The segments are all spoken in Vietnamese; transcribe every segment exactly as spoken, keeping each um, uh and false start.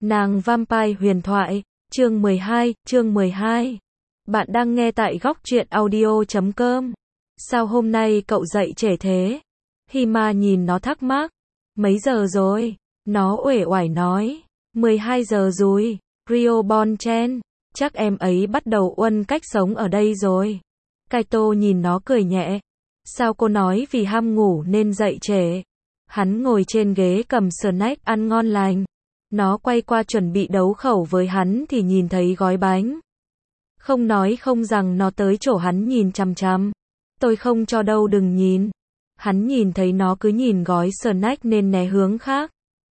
Nàng Vampire huyền thoại, chương mười hai, chương mười hai. Bạn đang nghe tại góc truyện audio chấm com. Sao hôm nay cậu dậy trễ thế? Hima nhìn nó thắc mắc. Mấy giờ rồi? Nó uể oải nói. mười hai giờ rồi. Rio Bon Chen. Chắc em ấy bắt đầu uân cách sống ở đây rồi. Kaito nhìn nó cười nhẹ. Sao cô nói vì ham ngủ nên dậy trễ? Hắn ngồi trên ghế cầm snack ăn ngon lành. Nó quay qua chuẩn bị đấu khẩu với hắn thì nhìn thấy gói bánh. Không nói không rằng nó tới chỗ hắn nhìn chằm chằm. Tôi không cho đâu, đừng nhìn. Hắn nhìn thấy nó cứ nhìn gói snack nên né hướng khác.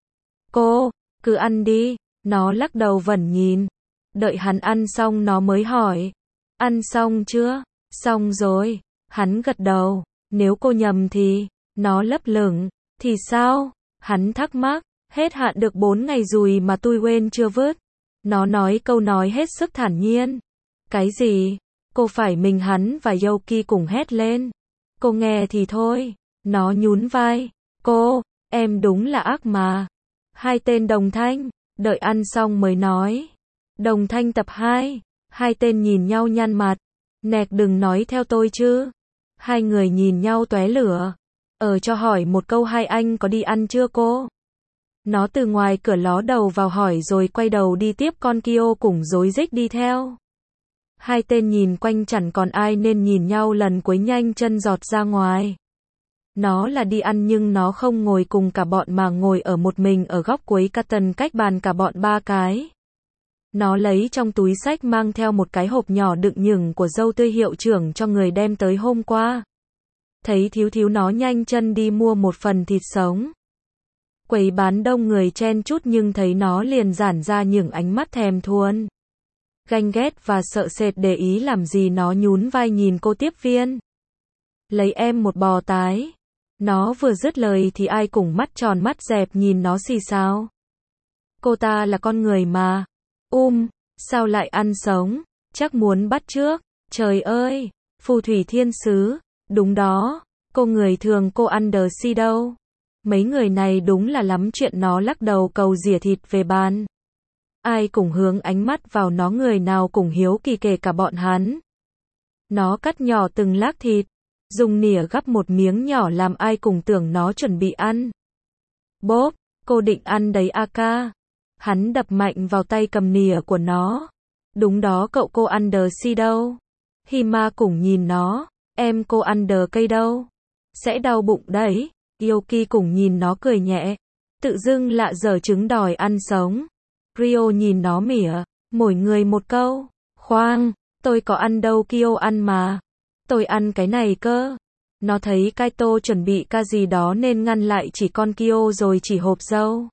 Cô, cứ ăn đi. Nó lắc đầu vẫn nhìn. Đợi hắn ăn xong nó mới hỏi. Ăn xong chưa? Xong rồi. Hắn gật đầu. Nếu cô nhầm thì, nó lấp lửng. Thì sao? Hắn thắc mắc. Hết hạn được bốn ngày rồi mà tôi quên chưa vứt. Nó nói câu nói hết sức thản nhiên. Cái gì? Cô phải mình hắn và Yoki cùng hét lên. Cô nghe thì thôi. Nó nhún vai. Cô, em đúng là ác mà. Hai tên đồng thanh. Đợi ăn xong mới nói. Đồng thanh tập hai. Hai tên nhìn nhau nhăn mặt. Nẹc đừng nói theo tôi chứ. Hai người nhìn nhau tóe lửa. Ờ cho hỏi một câu, hai anh có đi ăn chưa cô? Nó từ ngoài cửa ló đầu vào hỏi rồi quay đầu đi tiếp, con Kyo cùng rối rít đi theo. Hai tên nhìn quanh chẳng còn ai nên nhìn nhau lần cuối nhanh chân giọt ra ngoài. Nó là đi ăn nhưng nó không ngồi cùng cả bọn mà ngồi ở một mình ở góc cuối carton cách bàn cả bọn ba cái. Nó lấy trong túi xách mang theo một cái hộp nhỏ đựng nhửng của dâu tươi hiệu trưởng cho người đem tới hôm qua. Thấy thiếu thiếu nó nhanh chân đi mua một phần thịt sống. Quầy bán đông người chen chúc nhưng thấy nó liền giản ra những ánh mắt thèm thuồng. Ganh ghét và sợ sệt để ý làm gì, nó nhún vai nhìn cô tiếp viên. Lấy em một bò tái. Nó vừa dứt lời thì ai cũng mắt tròn mắt dẹp nhìn nó xì xào. Cô ta là con người mà. Um, sao lại ăn sống? Chắc muốn bắt chước. Trời ơi, phù thủy thiên sứ. Đúng đó, cô người thường cô ăn đờ si đâu. Mấy người này đúng là lắm chuyện, nó lắc đầu cầu rỉa thịt về bàn. Ai cũng hướng ánh mắt vào nó, người nào cũng hiếu kỳ kể cả bọn hắn. Nó cắt nhỏ từng lát thịt, dùng nĩa gắp một miếng nhỏ làm ai cũng tưởng nó chuẩn bị ăn. Bốp, cô định ăn đấy a ca. Hắn đập mạnh vào tay cầm nĩa của nó. Đúng đó cậu, cô ăn đờ si đâu. Hima cũng nhìn nó. Em cô ăn đờ cây đâu. Sẽ đau bụng đấy. Yoki cũng nhìn nó cười nhẹ. Tự dưng lạ dở trứng đòi ăn sống. Rio nhìn nó mỉa. Mỗi người một câu. Khoan, tôi có ăn đâu, Kyo ăn mà. Tôi ăn cái này cơ. Nó thấy Kaito chuẩn bị ca gì đó nên ngăn lại chỉ con Kyo rồi chỉ hộp dâu.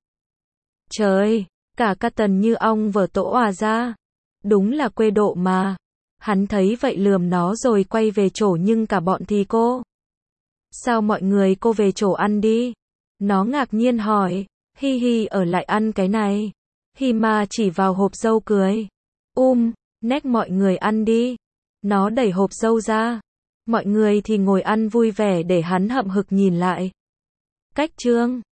Trời, cả carton như ong vỡ tổ òa ra. Đúng là quê độ mà. Hắn thấy vậy lườm nó rồi quay về chỗ, nhưng cả bọn thì cô. Sao mọi người cô về chỗ ăn đi. Nó ngạc nhiên hỏi. Hi hi, ở lại ăn cái này. Hima chỉ vào hộp dâu cười. Um, nét mọi người ăn đi. Nó đẩy hộp dâu ra. Mọi người thì ngồi ăn vui vẻ để hắn hậm hực nhìn lại. Cách chương